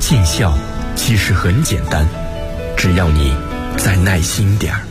见效其实很简单，只要你再耐心点儿。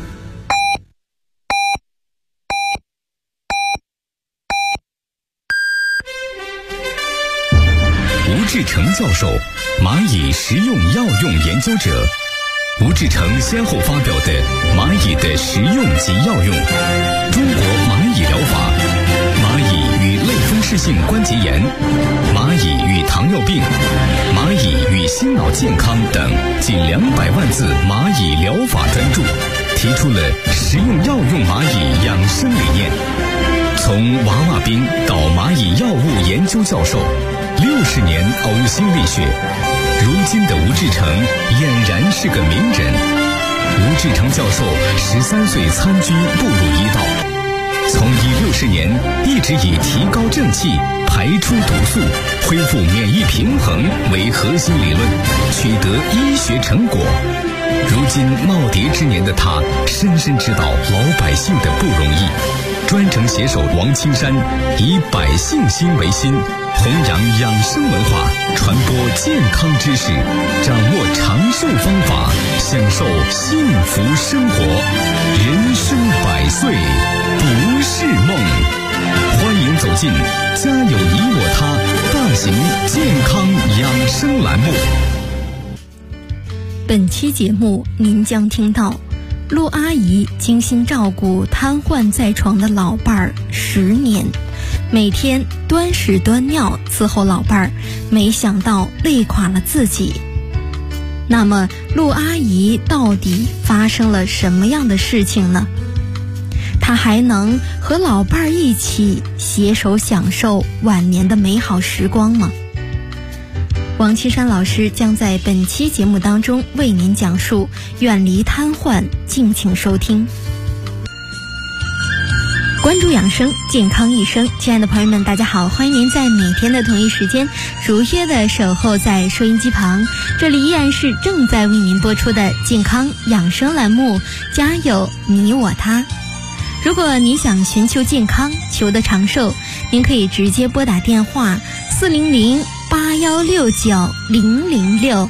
吴志成教授，蚂蚁食用药用研究者。吴志成先后发表的《蚂蚁的食用及药用》、《中国蚂蚁疗法》、《蚂蚁与类风湿性关节炎》、《蚂蚁与糖尿病》、《蚂蚁与心脑健康》等近200万字蚂蚁疗法专著，提出了食用药用蚂蚁养生理念。从娃娃兵到蚂蚁药物研究教授，60年呕心沥血，如今的吴志成俨然是个名人。吴志成教授13岁参军步入医道，从医60年一直以提高正气、排出毒素、恢复免疫平衡为核心理论，取得医学成果。如今耄耋之年的他，深深知道老百姓的不容易。专程携手王青山，以百姓心为心，弘扬养生文化，传播健康知识，掌握长寿方法，享受幸福生活。人生100岁不是梦。欢迎走进家有你我他大型健康养生栏目。 本期节目您将听到陆阿姨精心照顾瘫痪在床的老伴儿10年，每天端屎端尿伺候老伴儿，没想到累垮了自己。那么陆阿姨到底发生了什么样的事情呢？她还能和老伴儿一起携手享受晚年的美好时光吗？王青山老师将在本期节目当中为您讲述远离瘫痪，敬请收听。关注养生，健康一生。亲爱的朋友们，大家好，欢迎您在每天的同一时间如约的守候在收音机旁，这里依然是正在为您播出的健康养生栏目，家有你我他。如果你想寻求健康，求得长寿，您可以直接拨打电话400-8169-006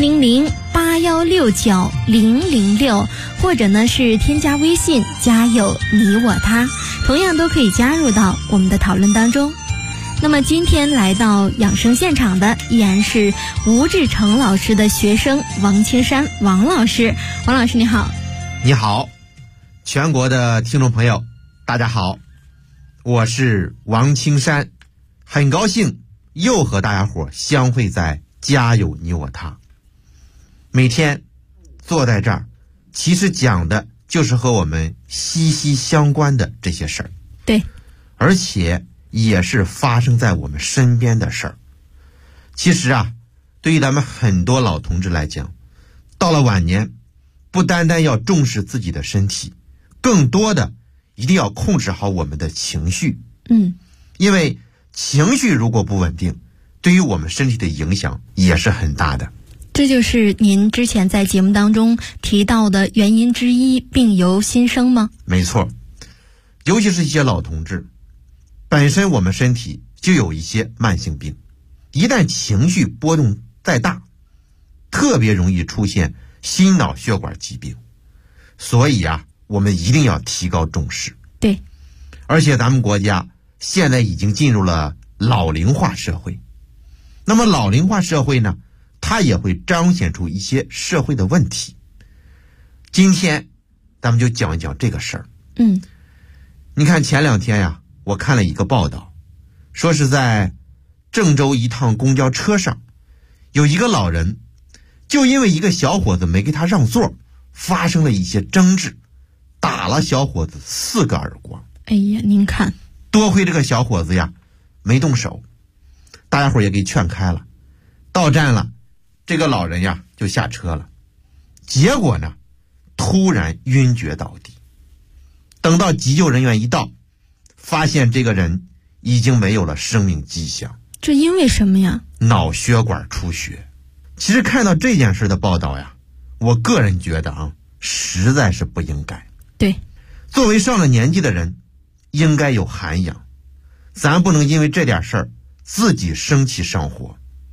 400-8169-006，或者呢是添加微信家有你我他，同样都可以加入到我们的讨论当中。那么今天来到养生现场的依然是吴志成老师的学生王青山王老师。王老师你好。 你好，全国的听众朋友大家好，我是王青山，很高兴又和大家伙相会在家有你我他。每天坐在这儿，其实讲的就是和我们息息相关的这些事儿。 对， 而且也是发生在我们身边的事儿。其实啊，对于咱们很多老同志来讲，到了晚年，不单单要重视自己的身体，更多的一定要控制好我们的情绪。因为情绪如果不稳定，对于我们身体的影响也是很大的。 这就是您之前在节目当中提到的原因之一，病由心生吗？ 没错，尤其是一些老同志，本身我们身体就有一些慢性病，一旦情绪波动再大，特别容易出现心脑血管疾病。所以啊，我们一定要提高重视。 对， 而且咱们国家现在已经进入了老龄化社会。那么老龄化社会呢，它也会彰显出一些社会的问题。今天咱们就讲一讲这个事儿。你看前2天呀，我看了一个报道，说是在郑州一趟公交车上，有一个老人就因为一个小伙子没给他让座，发生了一些争执，打了小伙子4个耳光。 哎呀，您看， 多亏这个小伙子呀没动手，大家伙也给劝开了。到站了，这个老人呀就下车了，结果呢突然晕厥倒地。等到急救人员一到，发现这个人已经没有了生命迹象。 这因为什么呀？ 脑血管出血。其实看到这件事的报道呀，我个人觉得啊，实在是不应该。 对， 作为上了年纪的人，应该有涵养，咱不能因为这点事儿自己生气上火。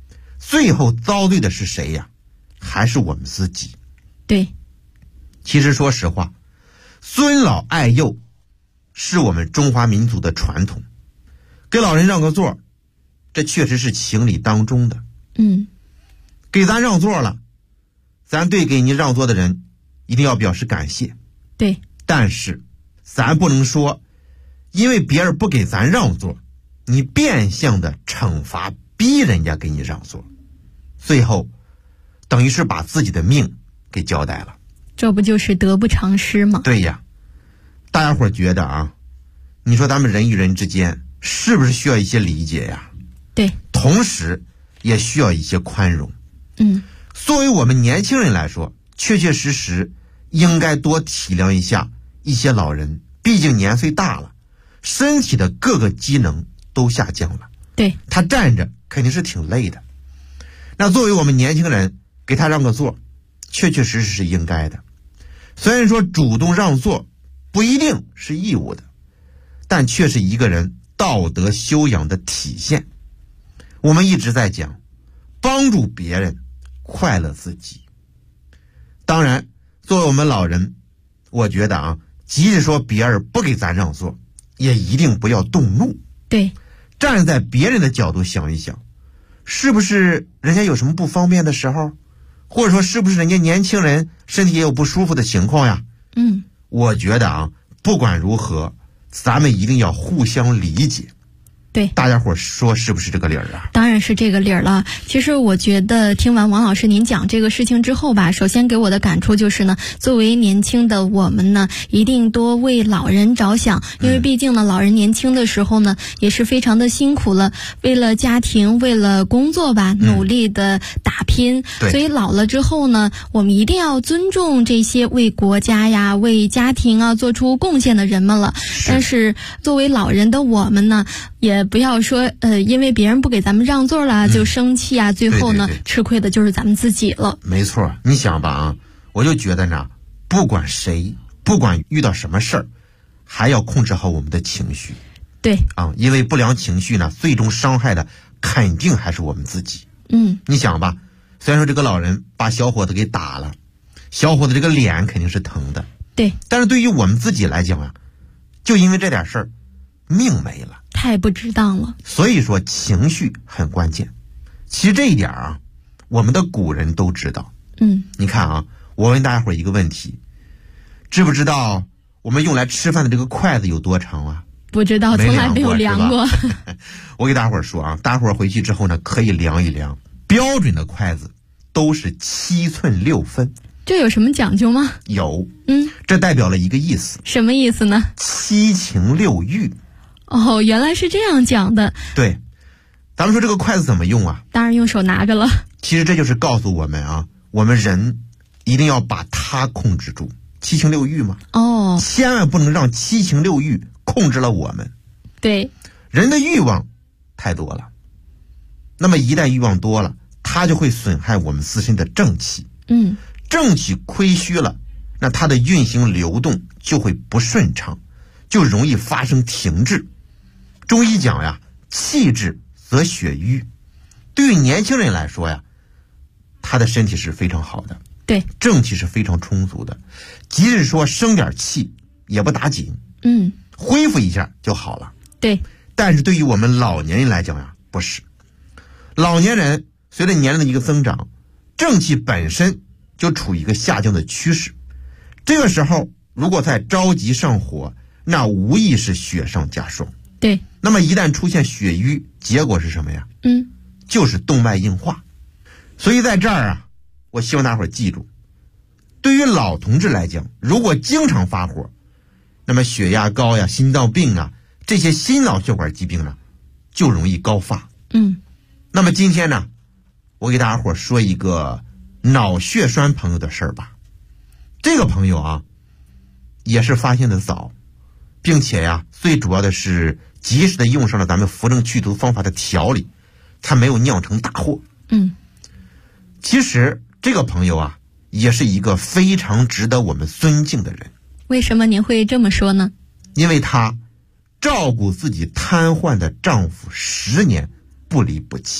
最后遭罪的是谁呀？还是我们自己。 对， 其实说实话，尊老爱幼是我们中华民族的传统，给老人让个座，这确实是情理当中的。给咱让座了，咱对给你让座的人一定要表示感谢。 对， 但是咱不能说因为别人不给咱让座，你变相的惩罚逼人家给你让座，最后等于是把自己的命给交代了。 这不就是得不偿失吗？ 对呀，大家伙觉得啊，你说咱们人与人之间是不是需要一些理解呀？ 对， 同时也需要一些宽容。作为我们年轻人来说，确确实实应该多体谅一些老人，毕竟年岁大了，身体的各个机能都下降了。 对， 他站着肯定是挺累的。那作为我们年轻人，给他让个座，确确实实是应该的。虽然说主动让座不一定是义务的，但却是一个人道德修养的体现。我们一直在讲，帮助别人，快乐自己。当然，作为我们老人，我觉得啊，即使说别人不给咱让座，也一定不要动怒。 对， 站在别人的角度想一想，是不是人家有什么不方便的时候，或者说是不是人家年轻人身体也有不舒服的情况呀？我觉得啊，不管如何，咱们一定要互相理解。 对， 大家伙说是不是这个理儿啊？ 当然是这个理儿了。其实我觉得听完王老师您讲这个事情之后吧，首先给我的感触就是呢，作为年轻的我们呢，一定多为老人着想，因为毕竟呢，老人年轻的时候呢，也是非常的辛苦了，为了家庭，为了工作吧，努力的打拼。所以老了之后呢，我们一定要尊重这些为国家呀、为家庭啊做出贡献的人们了。但是作为老人的我们呢，也不要说因为别人不给咱们让座了就生气啊，最后呢，吃亏的就是咱们自己了。 没错，你想吧啊，我就觉得呢，不管谁，不管遇到什么事儿，还要控制好我们的情绪。 对啊，因为不良情绪呢，最终伤害的肯定还是我们自己。你想吧，虽然说这个老人把小伙子给打了，小伙子这个脸肯定是疼的。 对， 但是对于我们自己来讲啊，就因为这点事儿，命没了。 太不值当了。 所以说情绪很关键。其实这一点啊，我们的古人都知道。你看啊，我问大家伙一个问题，知不知道我们用来吃饭的这个筷子有多长啊？ 不知道，从来没有量过。 我给大伙说啊，大伙回去之后呢，可以量一量，标准的筷子都是7寸6分。 这有什么讲究吗？ 有。这代表了一个意思。 什么意思呢 ？7情6欲。 哦，原来是这样讲的。 对，咱们说这个筷子怎么用啊？ 当然用手拿着了。 其实这就是告诉我们啊，我们人一定要把它控制住，7情6欲嘛。千万不能让7情6欲控制了我们。 对， 人的欲望太多了，那么一旦欲望多了，它就会损害我们自身的正气。正气亏虚了，那它的运行流动就会不顺畅，就容易发生停滞。中医讲呀，气滞则血瘀。对于年轻人来说呀，他的身体是非常好的， 对， 正气是非常充足的，即使说生点气也不打紧，恢复一下就好了。 对， 但是对于我们老年人来讲呀，不是。老年人随着年龄的一个增长，正气本身就处于一个下降的趋势。这个时候如果再着急上火，那无疑是雪上加霜。 对， 那么一旦出现血瘀，结果是什么呀？就是动脉硬化。所以在这儿啊，我希望大伙记住，对于老同志来讲，如果经常发火，那么血压高呀、心脏病啊，这些心脑血管疾病呢，就容易高发。那么今天呢，我给大家伙说一个脑血栓朋友的事儿吧。这个朋友啊，也是发现的早，并且呀，最主要的是及时的用上了咱们扶正祛毒方法的调理，他没有酿成大祸。其实这个朋友啊，也是一个非常值得我们尊敬的人。 为什么您会这么说呢？ 因为他照顾自己瘫痪的丈夫10年不离不弃。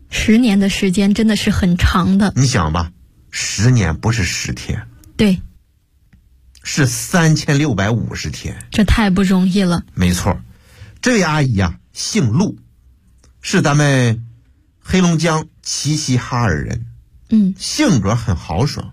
10年的时间真的是很长的。 你想吧，10年不是10天， 对， 是3650天， 这太不容易了。 没错。这位阿姨啊，姓陆，是咱们黑龙江齐齐哈尔人，性格很豪爽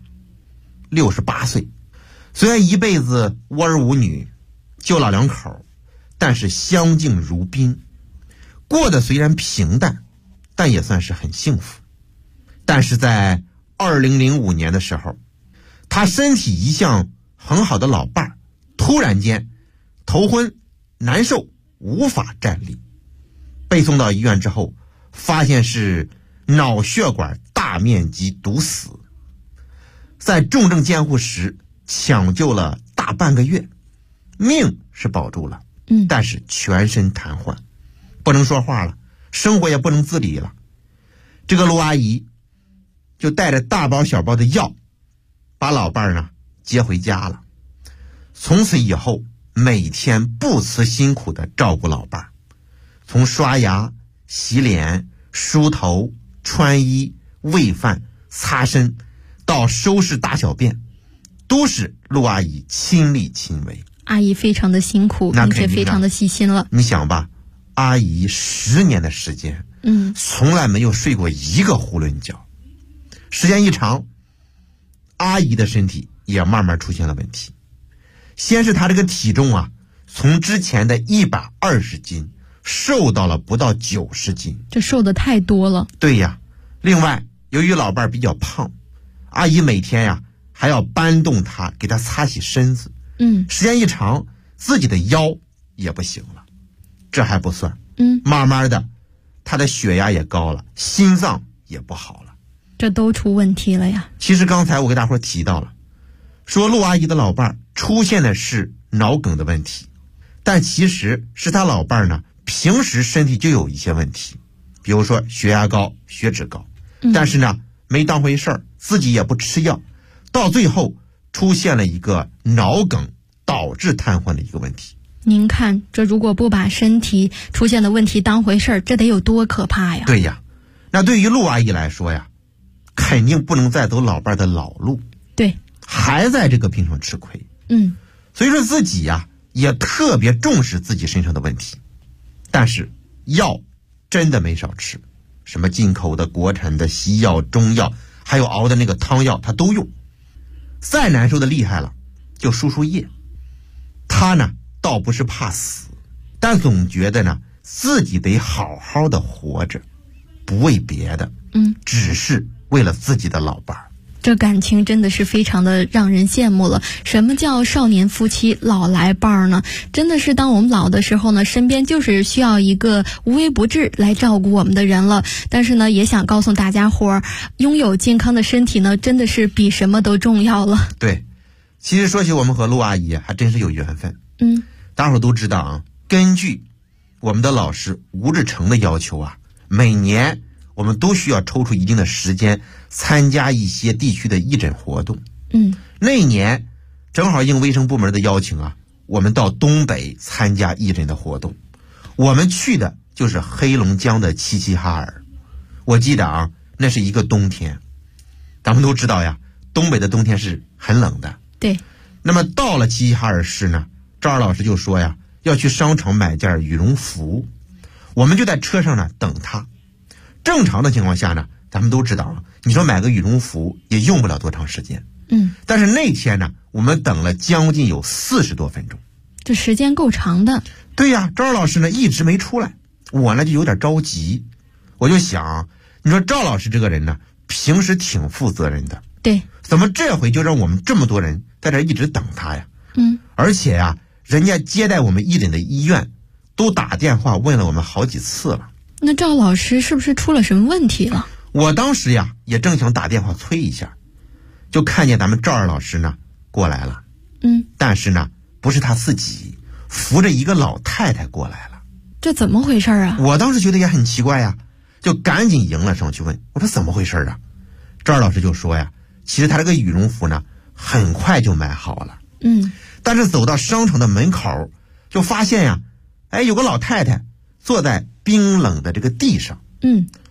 ，68岁，虽然一辈子无儿无女，就老两口，但是相敬如宾，过得虽然平淡，但也算是很幸福。但是在2005年的时候，他身体一向很好的老伴儿突然间头昏难受，无法站立，被送到医院之后，发现是脑血管大面积堵死，在重症监护室抢救了大半个月，命是保住了，但是全身瘫痪，不能说话了，生活也不能自理了。这个陆阿姨就带着大包小包的药，把老伴儿呢接回家了。从此以后，每天不辞辛苦的照顾老伴儿，从刷牙、洗脸、梳头、穿衣、喂饭、擦身，到收拾大小便，都是陆阿姨亲力亲为。 阿姨非常的辛苦，并且非常的细心了。 你想吧，阿姨10年的时间，从来没有睡过一个囫囵觉。时间一长，阿姨的身体也慢慢出现了问题。先是她这个体重啊，从之前的120斤瘦到了不到90斤， 这瘦的太多了。 对呀，另外由于老伴儿比较胖，阿姨每天呀还要搬动他，给他擦洗身子。时间一长，自己的腰也不行了。这还不算，慢慢的，他的血压也高了，心脏也不好了， 这都出问题了呀。 其实刚才我给大伙提到了，说陆阿姨的老伴儿出现的是脑梗的问题，但其实是他老伴儿呢平时身体就有一些问题，比如说血压高、血脂高，但是呢没当回事儿，自己也不吃药，到最后出现了一个脑梗导致瘫痪的一个问题。 您看，这如果不把身体出现的问题当回事儿，这得有多可怕呀？ 对呀，那对于陆阿姨来说呀，肯定不能再走老伴的老路， 对， 还在这个病上吃亏。所以说自己呀也特别重视自己身上的问题，但是药真的没少吃，什么进口的、国产的、西药、中药，还有熬的那个汤药他都用。再难受的厉害了就输输液。他呢倒不是怕死，但总觉得呢自己得好好的活着，不为别的，只是为了自己的老伴儿。 这感情真的是非常的让人羡慕了。什么叫少年夫妻老来伴儿呢？真的是当我们老的时候呢，身边就是需要一个无微不至来照顾我们的人了。但是呢，也想告诉大家伙儿，拥有健康的身体呢，真的是比什么都重要了。 对，其实说起我们和陆阿姨还真是有缘分。大伙都知道啊，根据我们的老师吴志成的要求啊，每年我们都需要抽出一定的时间参加一些地区的义诊活动。那一年正好应卫生部门的邀请啊，我们到东北参加义诊的活动。我们去的就是黑龙江的齐齐哈尔。我记得啊，那是一个冬天，咱们都知道呀，东北的冬天是很冷的。 对。 那么到了齐齐哈尔市呢，赵二老师就说呀，要去商场买件羽绒服。我们就在车上呢等他。正常的情况下呢，咱们都知道啊，你说买个羽绒服也用不了多长时间。但是那天呢，我们等了将近有40多分钟， 这时间够长的。 对呀，赵老师呢一直没出来，我呢就有点着急。我就想，你说赵老师这个人呢，平时挺负责任的， 对， 怎么这回就让我们这么多人在这一直等他呀？而且呀，人家接待我们义诊的医院都打电话问了我们好几次了。 那赵老师是不是出了什么问题了？ 我当时呀也正想打电话催一下，就看见咱们赵二老师呢过来了。但是呢不是他自己，扶着一个老太太过来了。 这怎么回事啊？ 我当时觉得也很奇怪呀，就赶紧迎了上去问，我说怎么回事啊？赵二老师就说呀，其实他这个羽绒服呢很快就买好了。但是走到商场的门口就发现呀，有个老太太坐在冰冷的这个地上。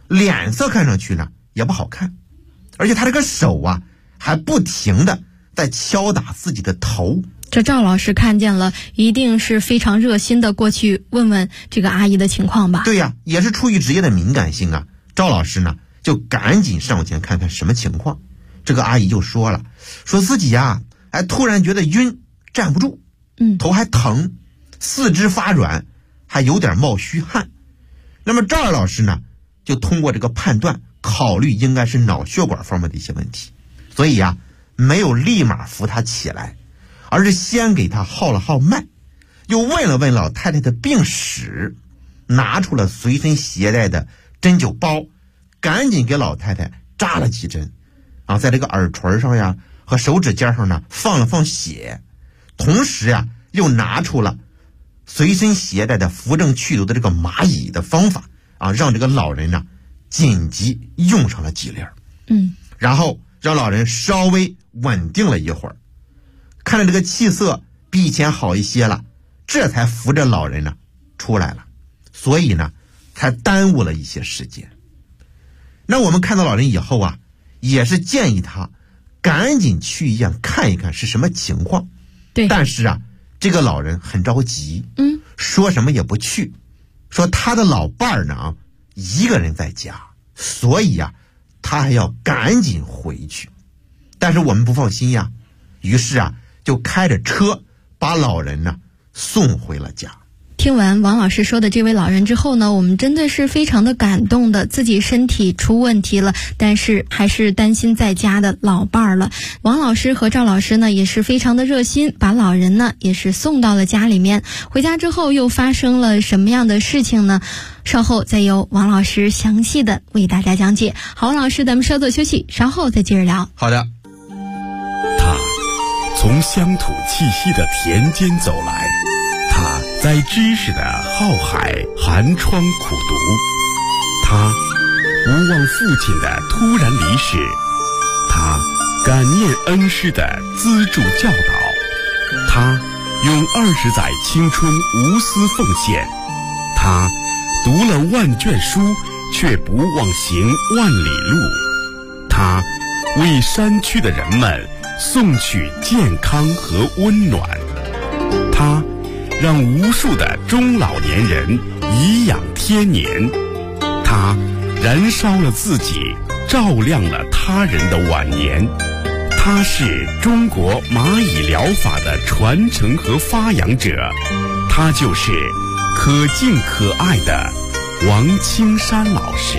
脸色看上去呢也不好看，而且他这个手啊还不停的在敲打自己的头。 这赵老师看见了，一定是非常热心的过去问问这个阿姨的情况吧？ 对呀，也是出于职业的敏感性啊，赵老师呢就赶紧上前看看什么情况。这个阿姨就说了，说自己呀突然觉得晕，站不住，头还疼，四肢发软，还有点冒虚汗。那么赵老师呢就通过这个判断，考虑应该是脑血管方面的一些问题，所以呀没有立马扶他起来，而是先给他号了号脉，又问了问老太太的病史，拿出了随身携带的针灸包，赶紧给老太太扎了几针啊，在这个耳垂上呀和手指尖上呢放了放血，同时呀又拿出了随身携带的扶正祛毒的这个蚂蚁的方法啊，让这个老人呢紧急用上了几粒，然后让老人稍微稳定了一会儿，看着这个气色比以前好一些了，这才扶着老人呢出来了，所以呢才耽误了一些时间。那我们看到老人以后啊，也是建议他赶紧去医院看一看是什么情况。 对， 但是啊这个老人很着急，说什么也不去，说他的老伴儿呢一个人在家，所以啊他还要赶紧回去。但是我们不放心呀，于是啊就开着车把老人呢送回了家。 听完王老师说的这位老人之后呢，我们真的是非常的感动的，自己身体出问题了，但是还是担心在家的老伴儿了。王老师和赵老师呢也是非常的热心，把老人呢也是送到了家里面。回家之后又发生了什么样的事情呢？稍后再由王老师详细的为大家讲解。好，王老师，咱们稍作休息，稍后再接着聊。 好的。 他从乡土气息的田间走来，他在知识的浩海寒窗苦读，他无望父亲的突然离世，他感念恩师的资助教导，他用20载青春无私奉献，他读了万卷书却不忘行万里路，他为山区的人们送去健康和温暖，他让无数的中老年人颐养天年，他燃烧了自己，照亮了他人的晚年。他是中国蚂蚁疗法的传承和发扬者，他就是可敬可爱的王青山老师。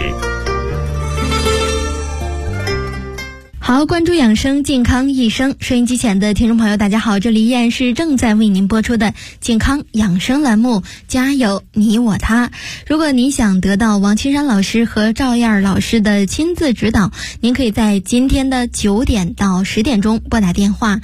好，关注养生健康一生，收音机前的听众朋友大家好，这里依然是正在为您播出的健康养生栏目，家有你我他。如果您想得到王青山老师和赵燕老师的亲自指导，您可以在今天的9点到10点钟拨打电话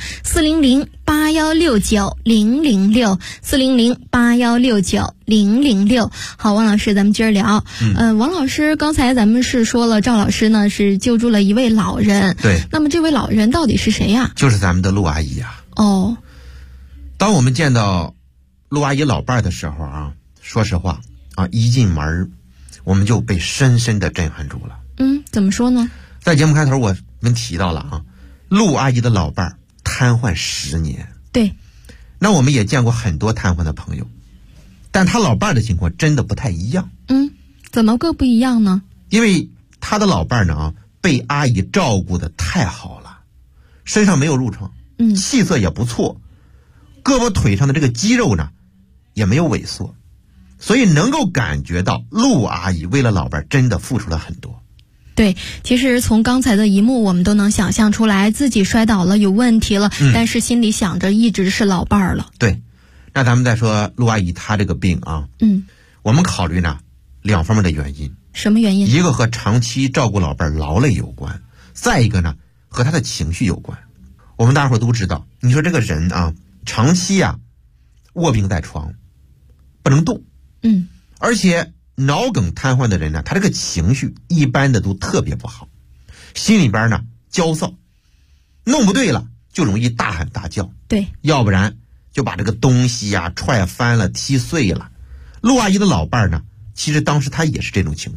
400-8169-006，400-8169-006。好，王老师，咱们接着聊。王老师，刚才咱们是说了，赵老师呢是救助了一位老人。 对。 那么这位老人到底是谁呀？ 就是咱们的陆阿姨啊。 哦。 当我们见到陆阿姨老伴儿的时候啊，说实话啊，一进门我们就被深深的震撼住了。 怎么说呢？ 在节目开头我们提到了啊，陆阿姨的老伴儿瘫痪10年。 对。 那我们也见过很多瘫痪的朋友，但他老伴儿的情况真的不太一样。 怎么个不一样呢？ 因为他的老伴儿呢被阿姨照顾的太好了，身上没有褥疮，气色也不错，胳膊腿上的这个肌肉呢也没有萎缩，所以能够感觉到陆阿姨为了老伴儿真的付出了很多。 对，其实从刚才的一幕我们都能想象出来，自己摔倒了有问题了，但是心里想着一直是老伴儿了。 对，那咱们再说陆阿姨她这个病啊，我们考虑呢2方面的原因。 什么原因？ 一个和长期照顾老伴儿劳累有关，再一个呢和他的情绪有关。我们大伙都知道，你说这个人啊长期啊卧病在床不能动，而且脑梗瘫痪的人呢，他这个情绪一般的都特别不好，心里边呢焦躁，弄不对了就容易大喊大叫， 对， 要不然就把这个东西呀踹翻了踢碎了。陆阿姨的老伴儿呢，其实当时他也是这种情况，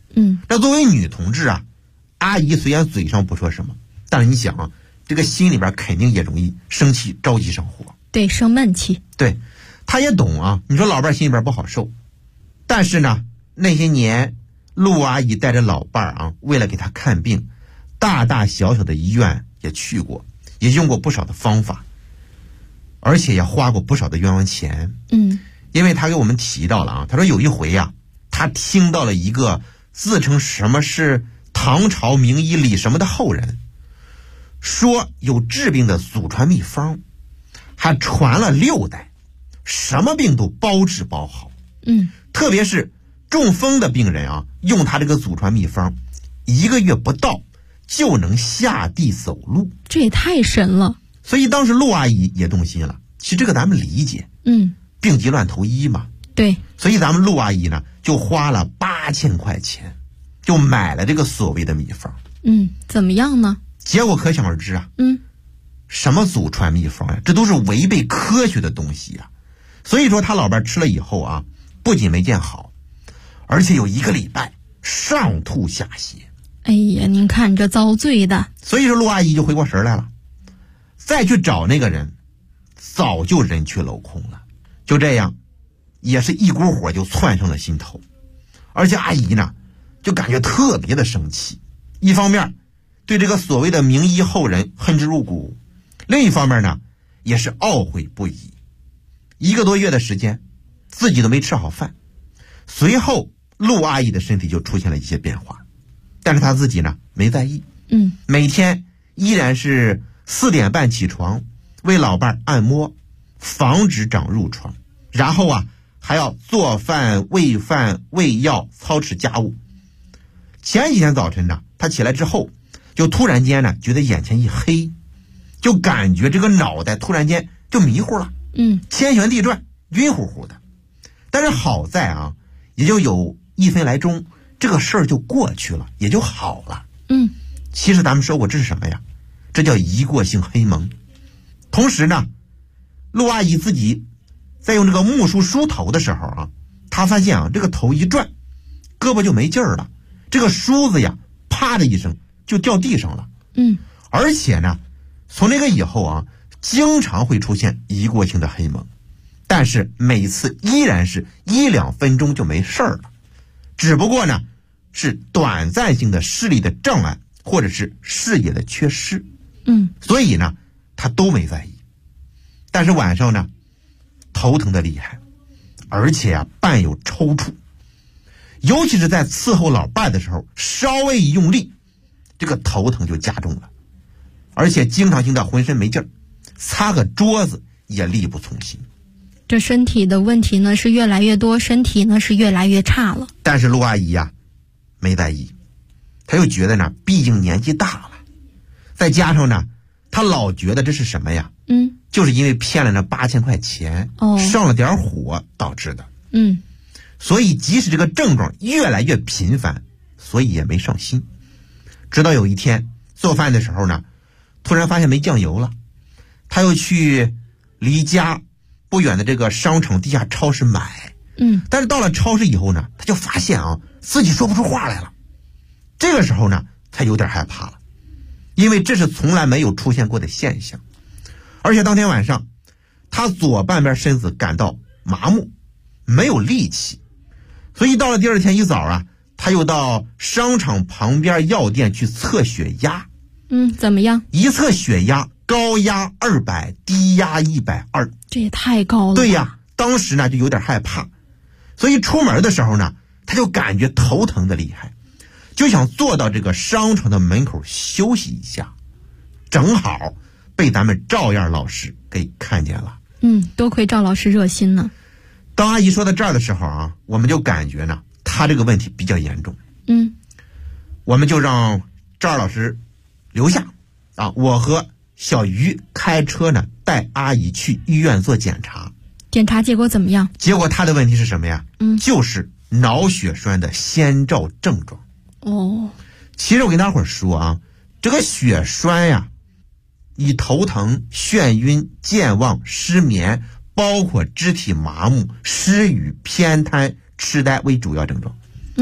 那作为女同志啊，阿姨虽然嘴上不说什么，但是你想啊，这个心里边肯定也容易生气、着急上火。 对，生闷气。 对，她也懂啊。你说老伴儿心里边不好受，但是呢，那些年陆阿姨带着老伴儿啊，为了给她看病，大大小小的医院也去过，也用过不少的方法，而且也花过不少的冤枉钱。因为他给我们提到了啊，他说有一回呀，他听到了一个自称什么是唐朝名医李什么的后人，说有治病的祖传秘方，还传了6代，什么病都包治包好。特别是中风的病人啊，用他这个祖传秘方，1个月不到就能下地走路， 这也太神了。 所以当时陆阿姨也动心了。其实这个咱们理解，病急乱投医嘛。 对， 所以咱们陆阿姨呢，就花了8000块钱，就买了这个所谓的秘方。 怎么样呢？ 结果可想而知啊。什么祖传秘方呀？这都是违背科学的东西呀。所以说他老伴吃了以后啊，不仅没见好，而且有1个礼拜上吐下泻。 哎呀，您看这遭罪的。 所以说陆阿姨就回过神来了，再去找那个人，早就人去楼空了。就这样，也是一股火就窜上了心头。而且阿姨呢，就感觉特别的生气，一方面对这个所谓的名医后人恨之入骨，另一方面呢，也是懊悔不已。1个多月的时间，自己都没吃好饭。随后陆阿姨的身体就出现了一些变化，但是她自己呢没在意。每天依然是4点半起床，为老伴按摩，防止长褥疮，然后啊还要做饭、喂饭、喂药、操持家务。前几天早晨呢，她起来之后，就突然间呢觉得眼前一黑，就感觉这个脑袋突然间就迷糊了，天旋地转，晕乎乎的。但是好在啊，也就有1分来钟，这个事儿就过去了，也就好了。其实咱们说过这是什么呀？这叫一过性黑蒙。同时呢，陆阿姨自己在用这个木梳梳头的时候啊，她发现啊，这个头一转，胳膊就没劲儿了，这个梳子呀，啪的一声就掉地上了。而且呢，从那个以后啊，经常会出现一过性的黑蒙，但是每次依然是1-2分钟就没事儿了，只不过呢，是短暂性的视力的障碍，或者是视野的缺失。所以呢，他都没在意。但是晚上呢，头疼的厉害，而且啊伴有抽搐，尤其是在伺候老伴的时候，稍微一用力，这个头疼就加重了，而且经常性的浑身没劲儿，擦个桌子也力不从心。 这身体的问题呢是越来越多，身体呢是越来越差了。 但是陆阿姨呀没在意，她又觉得呢，毕竟年纪大了，再加上呢，她老觉得这是什么呀？就是因为骗了那8000块钱，上了点火导致的。所以即使这个症状越来越频繁，所以也没上心。直到有一天做饭的时候呢，突然发现没酱油了，他又去离家不远的这个商场地下超市买。但是到了超市以后呢，他就发现啊，自己说不出话来了。这个时候呢，他有点害怕了，因为这是从来没有出现过的现象。而且当天晚上，他左半边身子感到麻木，没有力气，所以到了第二天一早啊，他又到商场旁边药店去测血压。 怎么样？ 一测血压，高压200，低压120， 这也太高了。 对呀，当时呢就有点害怕，所以出门的时候呢，他就感觉头疼的厉害，就想坐到这个商场的门口休息一下，正好被咱们赵燕老师给看见了。 多亏赵老师热心呢。 当阿姨说到这儿的时候啊，我们就感觉呢，她这个问题比较严重。我们就让赵老师留下啊，我和小鱼开车呢带阿姨去医院做检查。 检查结果怎么样？ 结果她的问题是什么呀？就是脑血栓的先兆症状。其实我跟大伙儿说啊，这个血栓呀，以头疼、眩晕、健忘、失眠，包括肢体麻木、失语、偏瘫、痴呆为主要症状。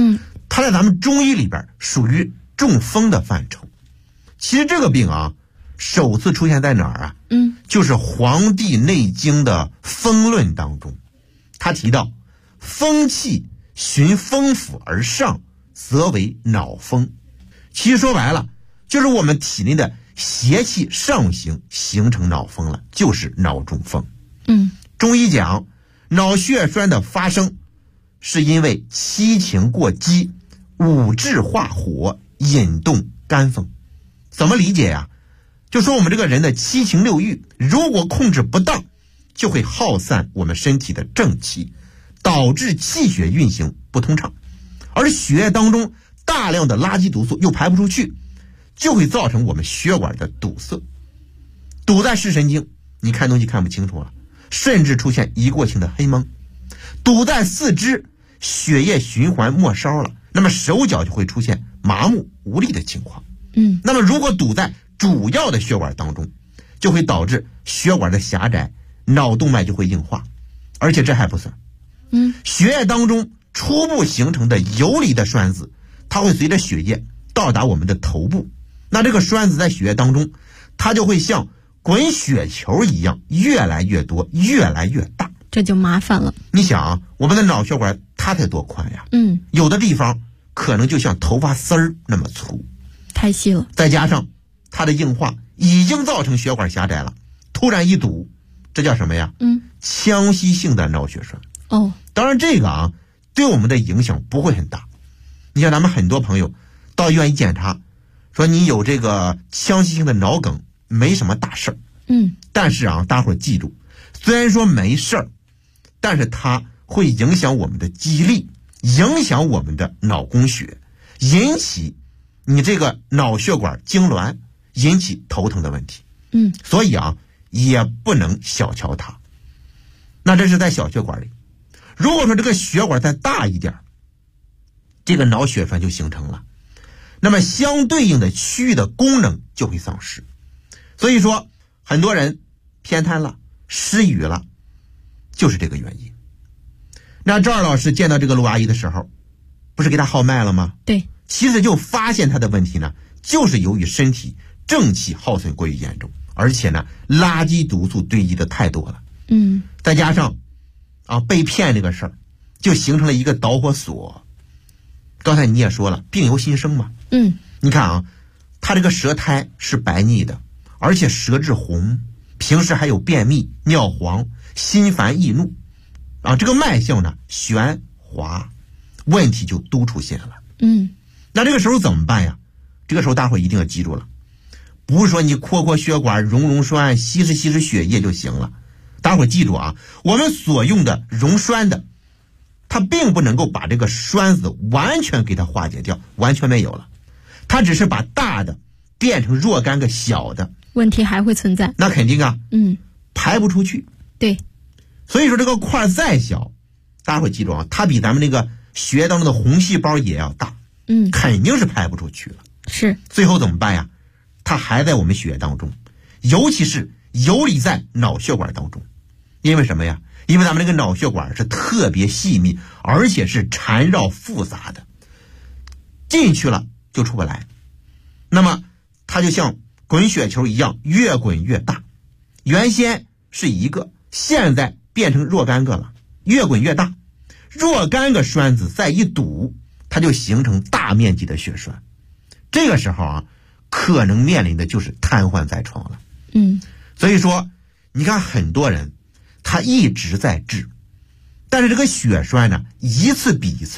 它在咱们中医里边属于中风的范畴。其实这个病啊，首次出现在哪儿啊？就是《黄帝内经》的风论当中，他提到风气循风府而上，则为脑风。其实说白了，就是我们体内的邪气上行，形成脑风了，就是脑中风。中医讲脑血栓的发生是因为七情过激，五志化火，引动肝风。怎么理解呀？就说我们这个人的七情六欲如果控制不当，就会耗散我们身体的正气，导致气血运行不通畅，而血液当中大量的垃圾毒素又排不出去，就会造成我们血管的堵塞。堵在视神经，你看东西看不清楚了，甚至出现一过性的黑蒙。堵在四肢，血液循环末梢了，那么手脚就会出现麻木无力的情况。那么如果堵在主要的血管当中，就会导致血管的狭窄，脑动脉就会硬化。而且这还不算，血液当中初步形成的游离的栓子，它会随着血液到达我们的头部，那这个栓子在血液当中，它就会像滚雪球一样越来越多，越来越大， 这就麻烦了。 你想啊，我们的脑血管它才多宽呀，有的地方可能就像头发丝儿那么粗， 太细了。 再加上它的硬化已经造成血管狭窄了，突然一堵，这叫什么呀？腔隙性的脑血栓。当然这个啊，对我们的影响不会很大。你像咱们很多朋友到医院一检查，说你有这个腔隙性的脑梗，没什么大事儿。但是啊，大伙儿记住，虽然说没事儿，但是它会影响我们的记忆力，影响我们的脑供血，引起你这个脑血管痉挛，引起头疼的问题。所以啊，也不能小瞧它。那这是在小血管里，如果说这个血管再大一点，这个脑血栓就形成了，那么相对应的区域的功能就会丧失。所以说很多人偏瘫了，失语了，就是这个原因。那赵老师见到这个陆阿姨的时候，不是给她号脉了吗？ 对， 其实就发现她的问题呢，就是由于身体正气耗损过于严重，而且呢垃圾毒素堆积的太多了。再加上被骗这个事儿，就形成了一个导火索。刚才你也说了，病由心生嘛。你看啊，他这个舌苔是白腻的，而且舌质红，平时还有便秘、尿黄、心烦易怒这个脉象呢弦滑，问题就都出现了。那这个时候怎么办呀？这个时候大伙一定要记住了，不是说你扩血管、溶栓、稀释血液就行了。大伙记住啊，我们所用的溶栓的，它并不能够把这个栓子完全给它化解掉，完全没有了，它只是把大的变成若干个小的， 问题还会存在。 那肯定啊，排不出去。 对， 所以说这个块再小，大伙记住啊，它比咱们那个血液当中的红细胞也要大，肯定是排不出去了。 是， 最后怎么办呀？它还在我们血液当中，尤其是游离在脑血管当中。因为什么呀？因为咱们这个脑血管是特别细密，而且是缠绕复杂的，进去了就出不来。那么它就像滚雪球一样，越滚越大。原先是一个，现在变成若干个了，越滚越大。若干个栓子再一堵，它就形成大面积的血栓。这个时候啊，可能面临的就是瘫痪在床了。所以说你看很多人他一直在治，但是这个血栓呢，一次比一次